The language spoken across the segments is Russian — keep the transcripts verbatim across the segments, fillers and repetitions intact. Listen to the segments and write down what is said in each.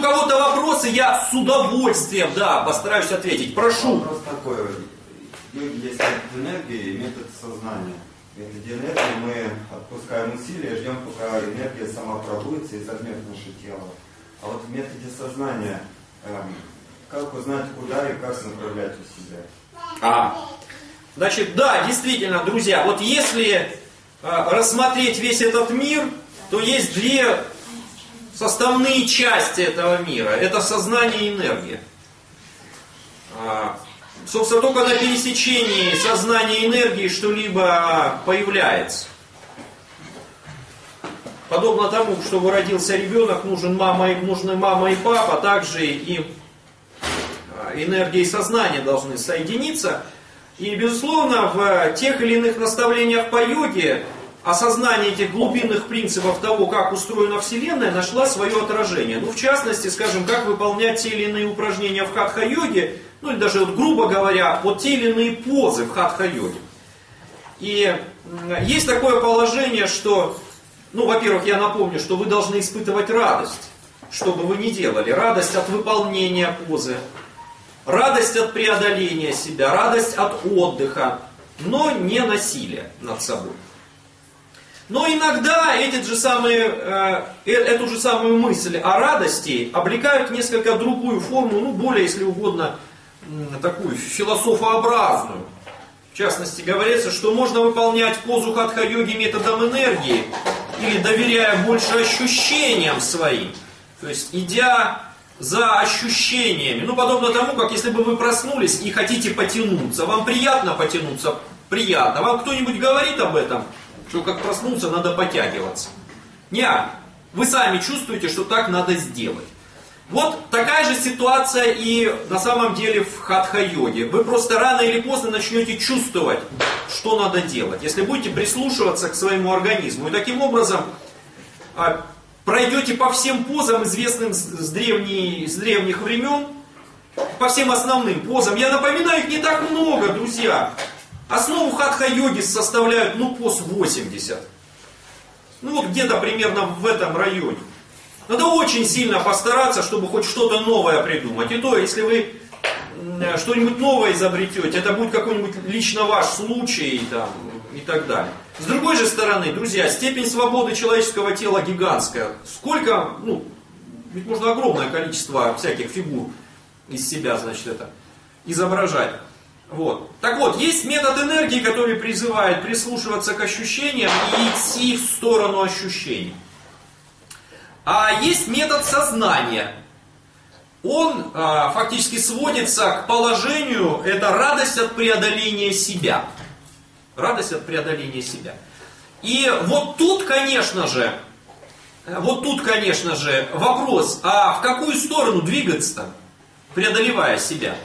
кого-то вопросы, я с удовольствием, да, постараюсь ответить. Прошу. Вопрос такой. Есть энергия и метод сознания. В методе энергии мы отпускаем усилия, ждем, пока энергия сама пробудется и займет наше тело. А вот в методе сознания, эм, как узнать, куда и как направлять усилия? А, значит, да, действительно, друзья, вот если э, рассмотреть весь этот мир, то есть две составные части этого мира. Это сознание и энергия. А, собственно, только на пересечении сознания и энергии что-либо появляется. Подобно тому, чтобы родился ребенок, нужен мама и, нужны мама и папа, также и энергия и сознание должны соединиться. И, безусловно, в тех или иных наставлениях по йоге осознание этих глубинных принципов того, как устроена Вселенная, нашла свое отражение. Ну, в частности, скажем, как выполнять те или иные упражнения в хатха-йоге, ну, или даже, вот, грубо говоря, вот те или иные позы в хатха-йоге. И есть такое положение, что, ну, во-первых, я напомню, что вы должны испытывать радость, что бы вы ни делали. Радость от выполнения позы, радость от преодоления себя, радость от отдыха, но не насилие над собой. Но иногда эти же самые, э, эту же самую мысль о радости облекают в несколько другую форму, ну, более, если угодно, такую философообразную. В частности, говорится, что можно выполнять позу хатха-йоги методом энергии или доверяя больше ощущениям своим, то есть идя за ощущениями. Ну, подобно тому, как если бы вы проснулись и хотите потянуться. Вам приятно потянуться? Приятно. Вам кто-нибудь говорит об этом? Что как проснулся, надо потягиваться. Нет, вы сами чувствуете, что так надо сделать. Вот такая же ситуация и на самом деле в хатха-йоге. Вы просто рано или поздно начнете чувствовать, что надо делать, если будете прислушиваться к своему организму. И таким образом пройдете по всем позам, известным с, древней, с древних времен, по всем основным позам. Я напоминаю, их не так много, друзья. Основу хатха-йоги составляют, ну, поз восемьдесят. Ну, вот где-то примерно в этом районе. Надо очень сильно постараться, чтобы хоть что-то новое придумать. И то, если вы что-нибудь новое изобретете, это будет какой-нибудь лично ваш случай там, и так далее. С другой же стороны, друзья, степень свободы человеческого тела гигантская. Сколько, ну, ведь можно огромное количество всяких фигур из себя, значит, это изображать. Вот. Так вот, есть метод энергии, который призывает прислушиваться к ощущениям и идти в сторону ощущений. А есть метод сознания. Он а, фактически сводится к положению, это радость от преодоления себя. Радость от преодоления себя. И вот тут, конечно же, вот тут, конечно же, вопрос, а в какую сторону двигаться-то, преодолевая себя?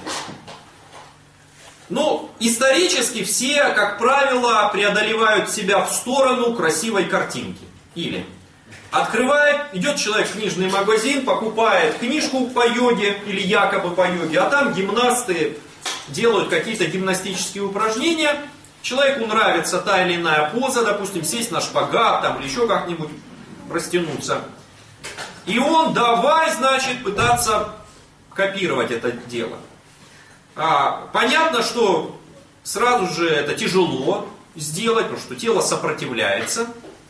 Ну, исторически все, как правило, преодолевают себя в сторону красивой картинки. Или открывает, идет человек в книжный магазин, покупает книжку по йоге или якобы по йоге, а там гимнасты делают какие-то гимнастические упражнения. Человеку нравится та или иная поза, допустим, сесть на шпагат там, или еще как-нибудь растянуться. И он давай, значит, пытаться копировать это дело. А, понятно, что сразу же это тяжело сделать, потому что тело сопротивляется.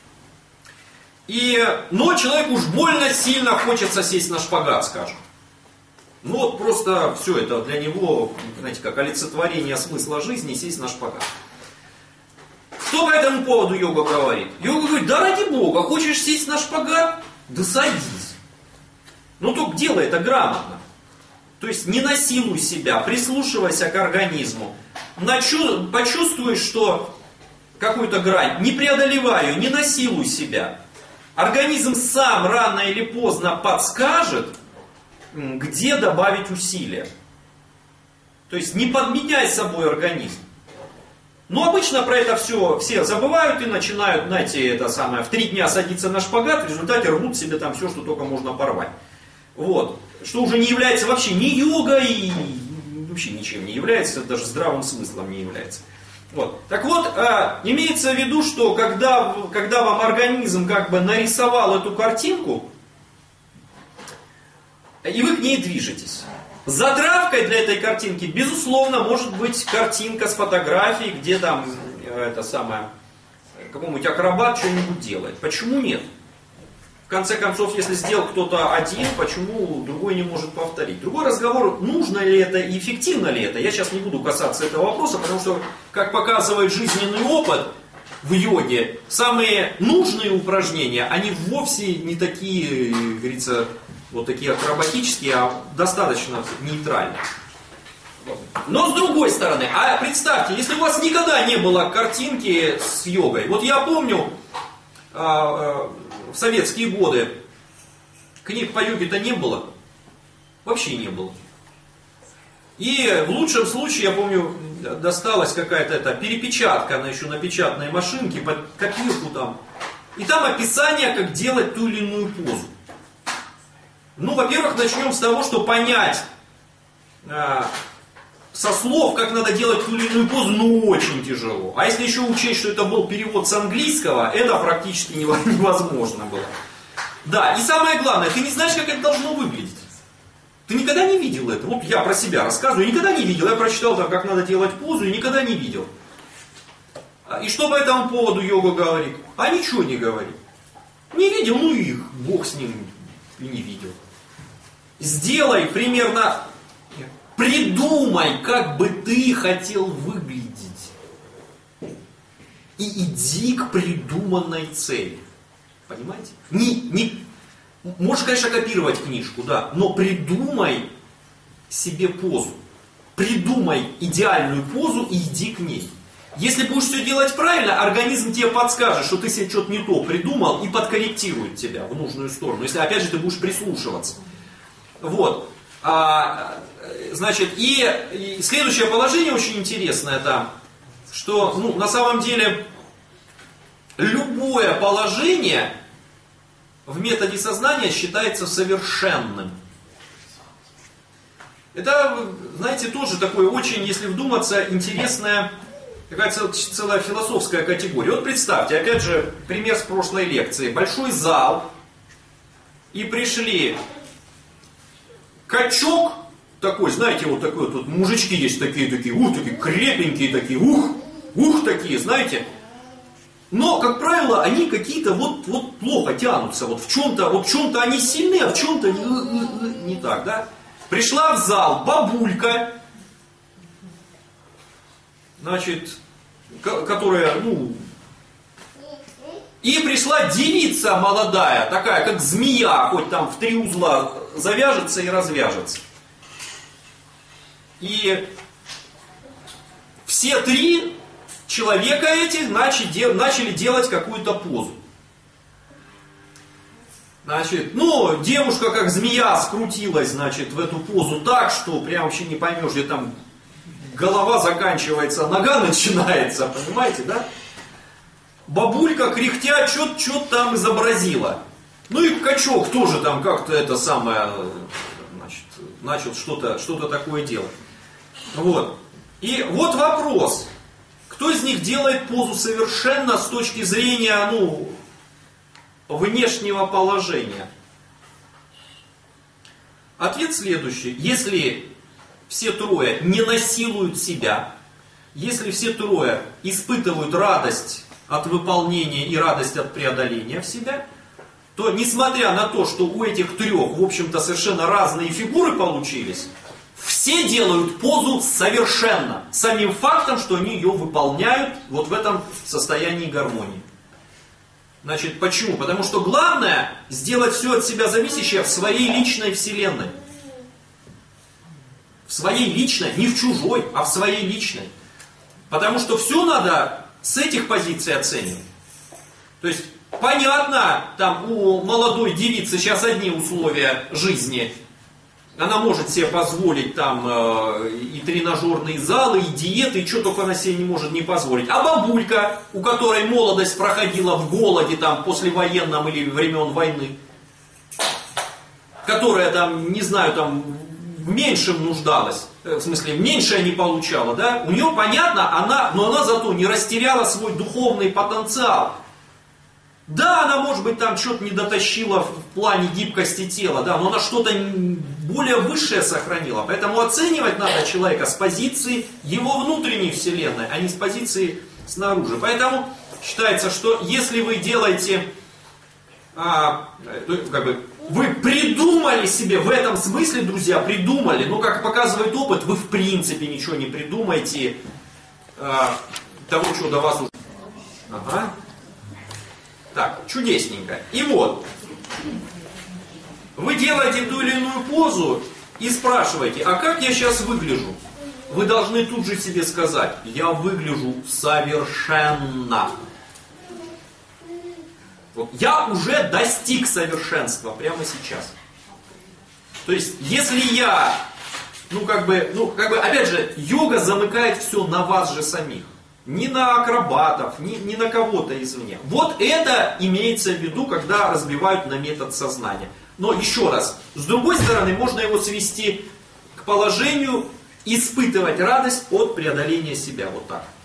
И, но человеку уж больно сильно хочется сесть на шпагат, скажем. Ну вот просто все это для него, знаете, как олицетворение смысла жизни, сесть на шпагат. Что по этому поводу йога говорит? Йога говорит, да ради бога, хочешь сесть на шпагат? Да садись. Ну только делай это грамотно. То есть не насилуй себя, прислушивайся к организму. Начу... Почувствуй, что какую-то грань, не преодолевай ее, не насилуй себя. Организм сам рано или поздно подскажет, где добавить усилия. То есть не подменяй собой организм. Но обычно про это все все забывают и начинают, знаете, это самое, в три дня садиться на шпагат, в результате рвут себе там все, что только можно порвать. Вот. Что уже не является вообще ни йогой, и вообще ничем не является, даже здравым смыслом не является. Вот. Так вот, э, имеется в виду, что когда, когда вам организм как бы нарисовал эту картинку, и вы к ней движетесь. Затравкой для этой картинки, безусловно, может быть картинка с фотографией, где там это самое, какой-нибудь акробат что-нибудь делает. Почему нет? В конце концов, если сделал кто-то один, почему другой не может повторить? Другой разговор, нужно ли это и эффективно ли это. Я сейчас не буду касаться этого вопроса, потому что, как показывает жизненный опыт в йоге, самые нужные упражнения, они вовсе не такие, как говорится, вот такие акробатические, а достаточно нейтральные. Но с другой стороны, а представьте, если у вас никогда не было картинки с йогой. Вот я помню, в советские годы книг по йоге-то не было. Вообще не было. И в лучшем случае, я помню, досталась какая-то эта перепечатка, она еще на печатной машинке, под копирку там. И там описание, как делать ту или иную позу. Ну, во-первых, начнем с того, что понять э, со слов, как надо делать ту или иную позу, ну, очень тяжело. А если еще учесть, что это был перевод с английского, это практически невозможно было. Да, и самое главное, ты не знаешь, как это должно выглядеть. Ты никогда не видел это. Вот я про себя рассказываю, никогда не видел. Я прочитал там, как надо делать позу, и никогда не видел. И что по этому поводу йога говорит? А ничего не говорит. Не видел, ну и их, Бог с ним, и не видел. Сделай примерно, придумай, как бы ты хотел выглядеть. И иди к придуманной цели. Понимаете? Не, не, можешь, конечно, копировать книжку, да, но придумай себе позу. Придумай идеальную позу и иди к ней. Если будешь все делать правильно, организм тебе подскажет, что ты себе что-то не то придумал и подкорректирует тебя в нужную сторону. Если, опять же, ты будешь прислушиваться. Вот. А, значит, и, и следующее положение очень интересное там, что ну, на самом деле любое положение в методе сознания считается совершенным. Это, знаете, тоже такое очень, если вдуматься, интересная, такая целая философская категория. Вот представьте, опять же, пример с прошлой лекции. Большой зал, и пришли качок такой, знаете, вот такой вот, вот мужички есть такие, такие, ух, такие крепенькие такие, ух, ух, такие, знаете. Но, как правило, они какие-то вот, вот плохо тянутся, вот в чем-то, вот в чем-то они сильны, а в чем-то не, не так, да. Пришла в зал бабулька, значит, которая, ну, и пришла девица молодая, такая, как змея, хоть там в три узла завяжется и развяжется. И все три человека эти начали, начали делать какую-то позу. Значит, ну, девушка как змея скрутилась, значит, в эту позу так, что прям вообще не поймешь, где там голова заканчивается, нога начинается, понимаете, да? Бабулька, кряхтя, что-то там изобразила. Ну и качок тоже там как-то это самое, значит, начал что-то что-то такое делать. Вот. И вот вопрос. Кто из них делает позу совершенно с точки зрения, ну, внешнего положения? Ответ следующий. Если все трое не насилуют себя, если все трое испытывают радость от выполнения и радость от преодоления в себя, то, несмотря на то, что у этих трех, в общем-то, совершенно разные фигуры получились, все делают позу совершенно, самим фактом, что они ее выполняют вот в этом состоянии гармонии. Значит, почему? Потому что главное сделать все от себя зависящее в своей личной вселенной. В своей личной, не в чужой, а в своей личной. Потому что все надо с этих позиций оценивать. То есть, понятно, там у молодой девицы сейчас одни условия жизни. Она может себе позволить там э, и тренажерные залы, и диеты, и что только она себе не может не позволить. А бабулька, у которой молодость проходила в голоде там послевоенном или времен войны, которая там, не знаю, там в меньшем нуждалась, в смысле, меньшее не получала, да, у нее, понятно, она, но она зато не растеряла свой духовный потенциал. Да, она, может быть, там что-то не дотащила в плане гибкости тела, да, но она что-то более высшее сохранила. Поэтому оценивать надо человека с позиции его внутренней вселенной, а не с позиции снаружи. Поэтому считается, что если вы делаете, а, как бы, вы придумали себе, в этом смысле, друзья, придумали, но, как показывает опыт, вы в принципе ничего не придумаете а, того, что до вас уже... Ага. Так, чудесненько. И вот, вы делаете ту или иную позу и спрашиваете, а как я сейчас выгляжу? Вы должны тут же себе сказать, я выгляжу совершенно. Вот, я уже достиг совершенства прямо сейчас. То есть, если я, ну как бы, ну как бы, опять же, йога замыкает все на вас же самих. Ни на акробатов, ни, ни на кого-то извне. Вот это имеется в виду, когда разбивают на метод сознания. Но еще раз, с другой стороны, можно его свести к положению испытывать радость от преодоления себя. Вот так.